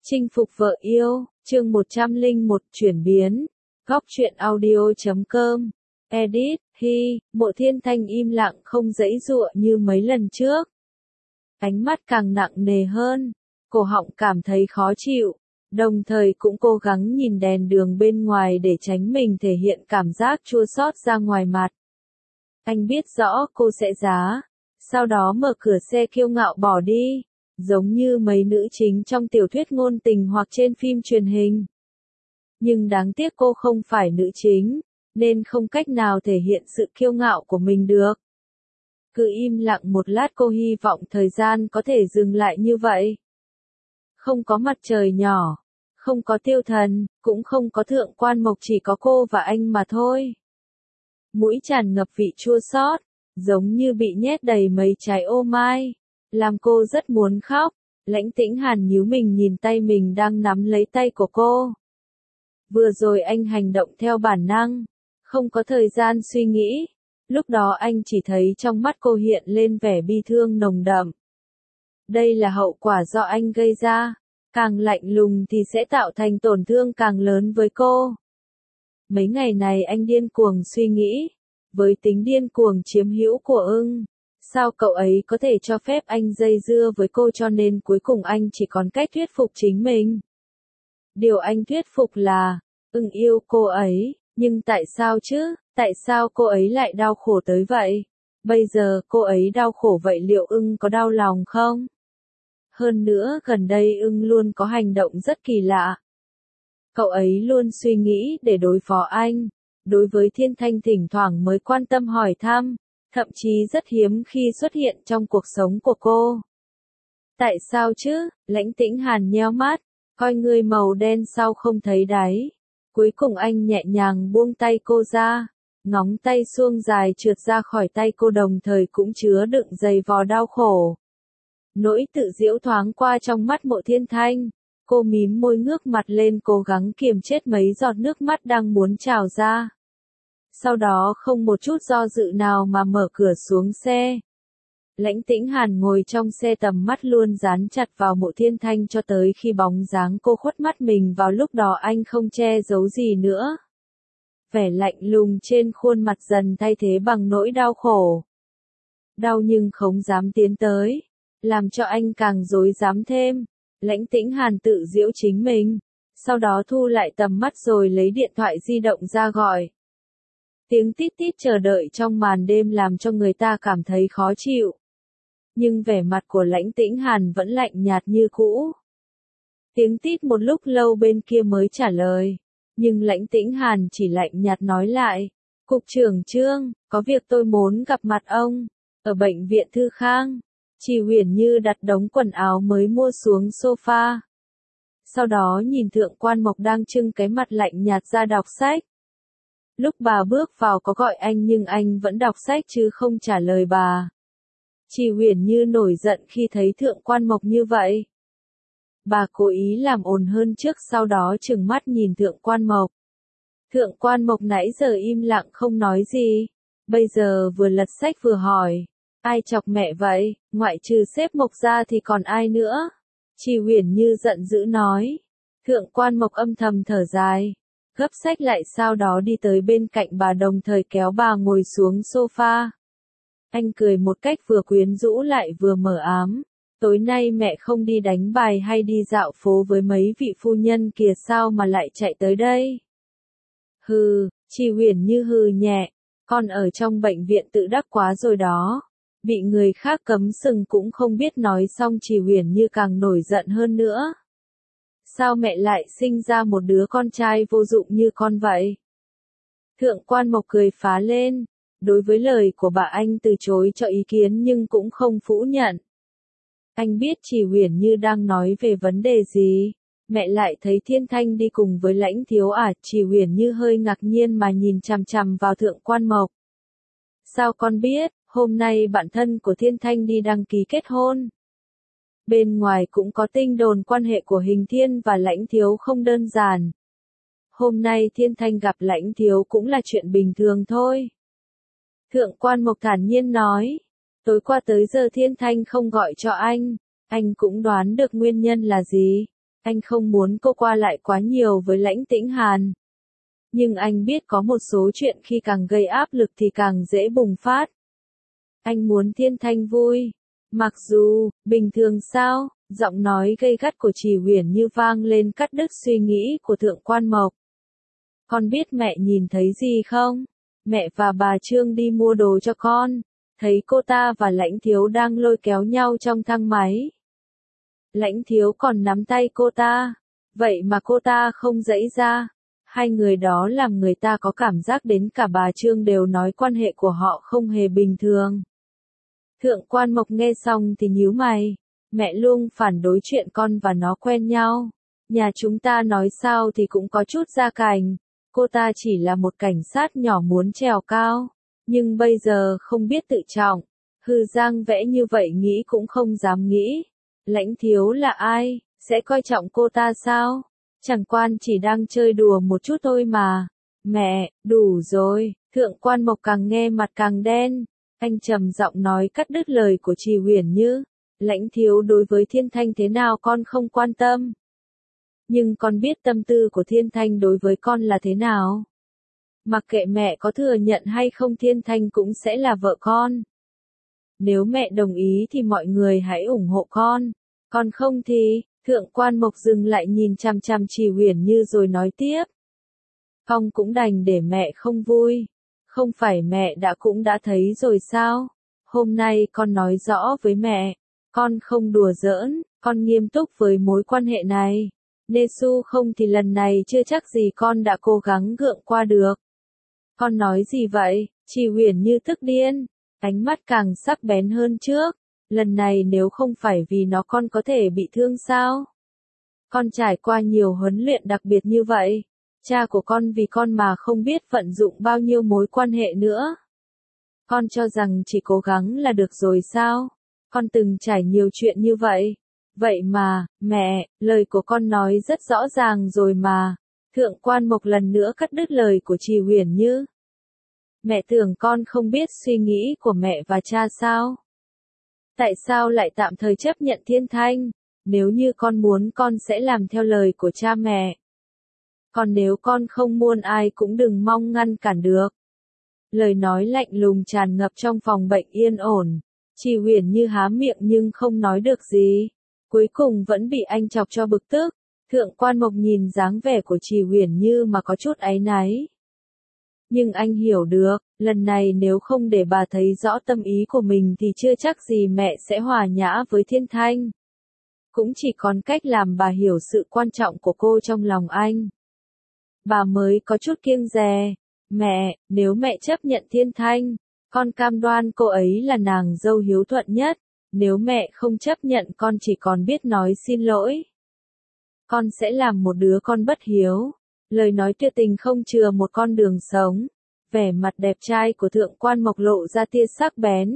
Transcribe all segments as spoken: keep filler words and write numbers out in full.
Chinh phục vợ yêu, chương một trăm lẻ một chuyển biến. Góc truyện audio.com. Edit, Hi, Mộ Thiên Thanh im lặng không giãy giụa như mấy lần trước. Ánh mắt càng nặng nề hơn, cổ họng cảm thấy khó chịu, đồng thời cũng cố gắng nhìn đèn đường bên ngoài để tránh mình thể hiện cảm giác chua xót ra ngoài mặt. Anh biết rõ cô sẽ giá, sau đó mở cửa xe kiêu ngạo bỏ đi, giống như mấy nữ chính trong tiểu thuyết ngôn tình hoặc trên phim truyền hình. Nhưng đáng tiếc cô không phải nữ chính, nên không cách nào thể hiện sự kiêu ngạo của mình được. Cứ im lặng một lát, cô hy vọng thời gian có thể dừng lại như vậy. Không có mặt trời nhỏ, không có tiêu thần, cũng không có thượng quan mộc, chỉ có cô và anh mà thôi. Mũi tràn ngập vị chua xót, giống như bị nhét đầy mấy trái ô mai, làm cô rất muốn khóc. Lãnh Tĩnh Hàn nhíu mình nhìn tay mình đang nắm lấy tay của cô. Vừa rồi anh hành động theo bản năng, không có thời gian suy nghĩ. Lúc đó anh chỉ thấy trong mắt cô hiện lên vẻ bi thương nồng đậm. Đây là hậu quả do anh gây ra, càng lạnh lùng thì sẽ tạo thành tổn thương càng lớn với cô. Mấy ngày này anh điên cuồng suy nghĩ, với tính điên cuồng chiếm hữu của ưng, sao cậu ấy có thể cho phép anh dây dưa với cô, cho nên cuối cùng anh chỉ còn cách thuyết phục chính mình. Điều anh thuyết phục là, ưng yêu cô ấy, nhưng tại sao chứ, tại sao cô ấy lại đau khổ tới vậy? Bây giờ cô ấy đau khổ vậy liệu ưng có đau lòng không? Hơn nữa gần đây ưng luôn có hành động rất kỳ lạ. Cậu ấy luôn suy nghĩ để đối phó anh, đối với Thiên Thanh thỉnh thoảng mới quan tâm hỏi thăm, thậm chí rất hiếm khi xuất hiện trong cuộc sống của cô. Tại sao chứ? Lãnh Tĩnh Hàn nheo mắt, coi người màu đen sau không thấy đáy. Cuối cùng anh nhẹ nhàng buông tay cô ra, ngón tay suông dài trượt ra khỏi tay cô, đồng thời cũng chứa đựng dày vò đau khổ. Nỗi tự giễu thoáng qua trong mắt Mộ Thiên Thanh, cô mím môi ngước mặt lên cố gắng kiềm chết mấy giọt nước mắt đang muốn trào ra. Sau đó không một chút do dự nào mà mở cửa xuống xe. Lãnh Tĩnh Hàn ngồi trong xe, tầm mắt luôn dán chặt vào Mộ Thiên Thanh cho tới khi bóng dáng cô khuất mắt mình. Vào lúc đó anh không che giấu gì nữa. Vẻ lạnh lùng trên khuôn mặt dần thay thế bằng nỗi đau khổ. Đau nhưng không dám tiến tới, làm cho anh càng rối rắm thêm. Lãnh Tĩnh Hàn tự giễu chính mình, sau đó thu lại tầm mắt rồi lấy điện thoại di động ra gọi. Tiếng tít tít chờ đợi trong màn đêm làm cho người ta cảm thấy khó chịu. Nhưng vẻ mặt của Lãnh Tĩnh Hàn vẫn lạnh nhạt như cũ. Tiếng tít một lúc lâu bên kia mới trả lời, nhưng Lãnh Tĩnh Hàn chỉ lạnh nhạt nói lại, Cục trưởng Trương, có việc tôi muốn gặp mặt ông, ở bệnh viện Thư Khang. Chỉ Huyền Như đặt đống quần áo mới mua xuống sofa. Sau đó nhìn Thượng quan Mộc đang trưng cái mặt lạnh nhạt ra đọc sách. Lúc bà bước vào có gọi anh nhưng anh vẫn đọc sách chứ không trả lời bà. Chỉ Huyền Như nổi giận khi thấy Thượng quan Mộc như vậy. Bà cố ý làm ồn hơn trước, sau đó trừng mắt nhìn Thượng quan Mộc. Thượng quan Mộc nãy giờ im lặng không nói gì, bây giờ vừa lật sách vừa hỏi, ai chọc mẹ vậy, ngoại trừ sếp Mộc ra thì còn ai nữa? Chỉ Huyền Như giận dữ nói. Thượng quan Mộc âm thầm thở dài, gấp sách lại, sau đó đi tới bên cạnh bà đồng thời kéo bà ngồi xuống sofa. Anh cười một cách vừa quyến rũ lại vừa mờ ám. Tối nay mẹ không đi đánh bài hay đi dạo phố với mấy vị phu nhân kìa, sao mà lại chạy tới đây? Hừ, Chỉ Huyền Như hừ nhẹ, con ở trong bệnh viện tự đắc quá rồi đó. Bị người khác cấm sừng cũng không biết. Nói xong Chỉ Huyền Như càng nổi giận hơn nữa. Sao mẹ lại sinh ra một đứa con trai vô dụng như con vậy? Thượng quan Mộc cười phá lên. Đối với lời của bà anh từ chối cho ý kiến nhưng cũng không phủ nhận. Anh biết Chỉ Huyền Như đang nói về vấn đề gì. Mẹ lại thấy Thiên Thanh đi cùng với Lãnh Thiếu à? Chỉ Huyền Như hơi ngạc nhiên mà nhìn chằm chằm vào Thượng quan Mộc. Sao con biết? Hôm nay bạn thân của Thiên Thanh đi đăng ký kết hôn. Bên ngoài cũng có tin đồn quan hệ của Hình Thiên và Lãnh Thiếu không đơn giản. Hôm nay Thiên Thanh gặp Lãnh Thiếu cũng là chuyện bình thường thôi. Thượng quan Mộc thản nhiên nói. Tối qua tới giờ Thiên Thanh không gọi cho anh, anh cũng đoán được nguyên nhân là gì. Anh không muốn cô qua lại quá nhiều với Lãnh Tĩnh Hàn. Nhưng anh biết có một số chuyện khi càng gây áp lực thì càng dễ bùng phát. Anh muốn Thiên Thanh vui. Mặc dù, bình thường sao, giọng nói gay gắt của Trì Huyền Như vang lên cắt đứt suy nghĩ của Thượng Quan Mộc. Con biết mẹ nhìn thấy gì không? Mẹ và bà Trương đi mua đồ cho con. Thấy cô ta và Lãnh Thiếu đang lôi kéo nhau trong thang máy. Lãnh Thiếu còn nắm tay cô ta. Vậy mà cô ta không giãy ra. Hai người đó làm người ta có cảm giác đến cả bà Trương đều nói quan hệ của họ không hề bình thường. Thượng Quan Mộc nghe xong thì nhíu mày. Mẹ luôn phản đối chuyện con và nó quen nhau. Nhà chúng ta nói sao thì cũng có chút gia cảnh. Cô ta chỉ là một cảnh sát nhỏ muốn trèo cao. Nhưng bây giờ không biết tự trọng. Hư Giang vẽ như vậy nghĩ cũng không dám nghĩ. Lãnh Thiếu là ai? Sẽ coi trọng cô ta sao? Chẳng quan chỉ đang chơi đùa một chút thôi mà. Mẹ, đủ rồi. Thượng Quan Mộc càng nghe mặt càng đen. Anh trầm giọng nói cắt đứt lời của Trì Huyền Như. Lãnh Thiếu đối với Thiên Thanh thế nào con không quan tâm. Nhưng con biết tâm tư của Thiên Thanh đối với con là thế nào. Mặc kệ mẹ có thừa nhận hay không Thiên Thanh cũng sẽ là vợ con. Nếu mẹ đồng ý thì mọi người hãy ủng hộ con. Còn không thì, Thượng Quan Mộc dừng lại nhìn chằm chằm Trì Huyền Như rồi nói tiếp. Con cũng đành để mẹ không vui. Không phải mẹ đã cũng đã thấy rồi sao? Hôm nay con nói rõ với mẹ. Con không đùa giỡn, con nghiêm túc với mối quan hệ này. Nesu không thì lần này chưa chắc gì con đã cố gắng gượng qua được. Con nói gì vậy? Trì Huyền Như tức điên. Ánh mắt càng sắc bén hơn trước. Lần này nếu không phải vì nó con có thể bị thương sao? Con trải qua nhiều huấn luyện đặc biệt như vậy. Cha của con vì con mà không biết vận dụng bao nhiêu mối quan hệ nữa. Con cho rằng chỉ cố gắng là được rồi sao? Con từng trải nhiều chuyện như vậy. Vậy mà, mẹ, lời của con nói rất rõ ràng rồi mà. Thượng Quan Mộc lần nữa cắt đứt lời của Trì Huyền Như. Mẹ tưởng con không biết suy nghĩ của mẹ và cha sao? Tại sao lại tạm thời chấp nhận Thiên Thanh? Nếu như con muốn con sẽ làm theo lời của cha mẹ. Còn nếu con không muốn ai cũng đừng mong ngăn cản được. Lời nói lạnh lùng tràn ngập trong phòng bệnh yên ổn. Trì Huyền Như há miệng nhưng không nói được gì. Cuối cùng vẫn bị anh chọc cho bực tức. Thượng Quan Mộc nhìn dáng vẻ của Trì Huyền Như mà có chút áy náy. Nhưng anh hiểu được, lần này nếu không để bà thấy rõ tâm ý của mình thì chưa chắc gì mẹ sẽ hòa nhã với Thiên Thanh. Cũng chỉ còn cách làm bà hiểu sự quan trọng của cô trong lòng anh. Bà mới có chút kiêng dè. Mẹ, nếu mẹ chấp nhận Thiên Thanh, con cam đoan cô ấy là nàng dâu hiếu thuận nhất. Nếu mẹ không chấp nhận con chỉ còn biết nói xin lỗi. Con sẽ làm một đứa con bất hiếu. Lời nói tuyệt tình không chừa một con đường sống. Vẻ mặt đẹp trai của Thượng Quan Mộc lộ ra tia sắc bén.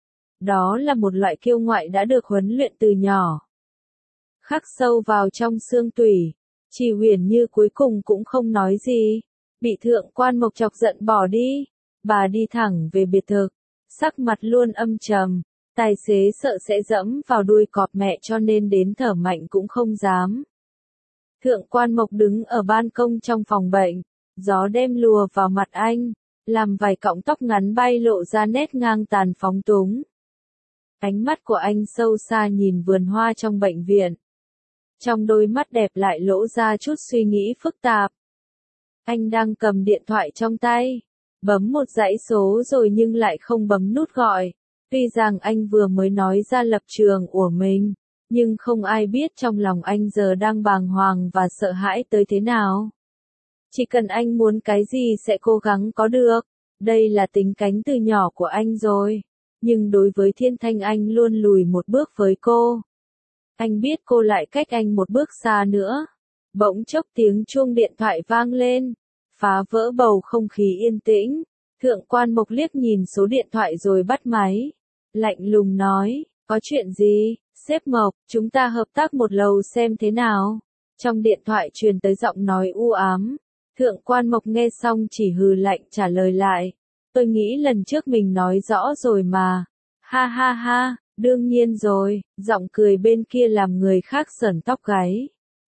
Đó là một loại kiêu ngạo đã được huấn luyện từ nhỏ. Khắc sâu vào trong xương tủy. Trì Huyền Như cuối cùng cũng không nói gì. Bị Thượng Quan Mộc chọc giận bỏ đi. Bà đi thẳng về biệt thự. Sắc mặt luôn âm trầm. Tài xế sợ sẽ dẫm vào đuôi cọp mẹ cho nên đến thở mạnh cũng không dám. Thượng Quan Mộc đứng ở ban công trong phòng bệnh. Gió đêm lùa vào mặt anh. Làm vài cọng tóc ngắn bay lộ ra nét ngang tàn phóng túng. Ánh mắt của anh sâu xa nhìn vườn hoa trong bệnh viện. Trong đôi mắt đẹp lại lỗ ra chút suy nghĩ phức tạp. Anh đang cầm điện thoại trong tay. Bấm một dãy số rồi nhưng lại không bấm nút gọi. Tuy rằng anh vừa mới nói ra lập trường của mình. Nhưng không ai biết trong lòng anh giờ đang bàng hoàng và sợ hãi tới thế nào. Chỉ cần anh muốn cái gì sẽ cố gắng có được. Đây là tính cánh từ nhỏ của anh rồi. Nhưng đối với Thiên Thanh anh luôn lùi một bước với cô. Anh biết cô lại cách anh một bước xa nữa. Bỗng chốc tiếng chuông điện thoại vang lên. Phá vỡ bầu không khí yên tĩnh. Thượng Quan Mộc liếc nhìn số điện thoại rồi bắt máy. Lạnh lùng nói, có chuyện gì? Sếp Mộc, chúng ta hợp tác một lầu xem thế nào. Trong điện thoại truyền tới giọng nói u ám. Thượng Quan Mộc nghe xong chỉ hừ lạnh trả lời lại. Tôi nghĩ lần trước mình nói rõ rồi mà. Ha ha ha, đương nhiên rồi, giọng cười bên kia làm người khác sởn tóc gáy.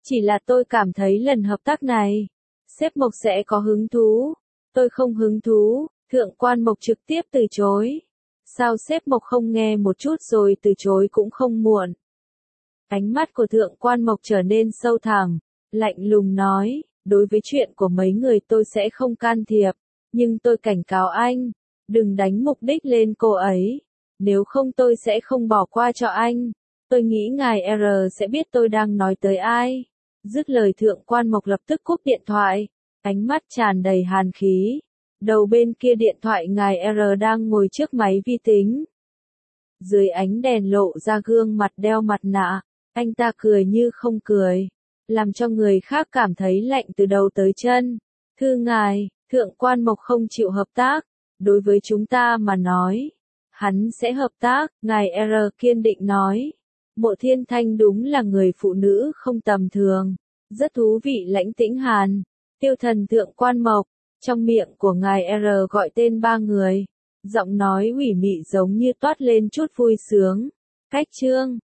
Chỉ là tôi cảm thấy lần hợp tác này, sếp Mộc sẽ có hứng thú. Tôi không hứng thú, Thượng quan Mộc trực tiếp từ chối. Sao sếp Mộc không nghe một chút rồi từ chối cũng không muộn. Ánh mắt của Thượng quan Mộc trở nên sâu thẳm, lạnh lùng nói, đối với chuyện của mấy người tôi sẽ không can thiệp, nhưng tôi cảnh cáo anh, đừng đánh mục đích lên cô ấy, nếu không tôi sẽ không bỏ qua cho anh. Tôi nghĩ ngài R sẽ biết tôi đang nói tới ai. Dứt lời Thượng quan Mộc lập tức cúp điện thoại, ánh mắt tràn đầy hàn khí. Đầu bên kia điện thoại ngài R đang ngồi trước máy vi tính. Dưới ánh đèn lộ ra gương mặt đeo mặt nạ, anh ta cười như không cười, làm cho người khác cảm thấy lạnh từ đầu tới chân. Thưa ngài, Thượng quan Mộc không chịu hợp tác, đối với chúng ta mà nói, hắn sẽ hợp tác, ngài R kiên định nói. Mộ Thiên Thanh đúng là người phụ nữ không tầm thường, rất thú vị. Lãnh Tĩnh Hàn, Tiêu Thần, Thượng quan Mộc, trong miệng của ngài R gọi tên ba người, giọng nói ủy mị giống như toát lên chút vui sướng. Cách chương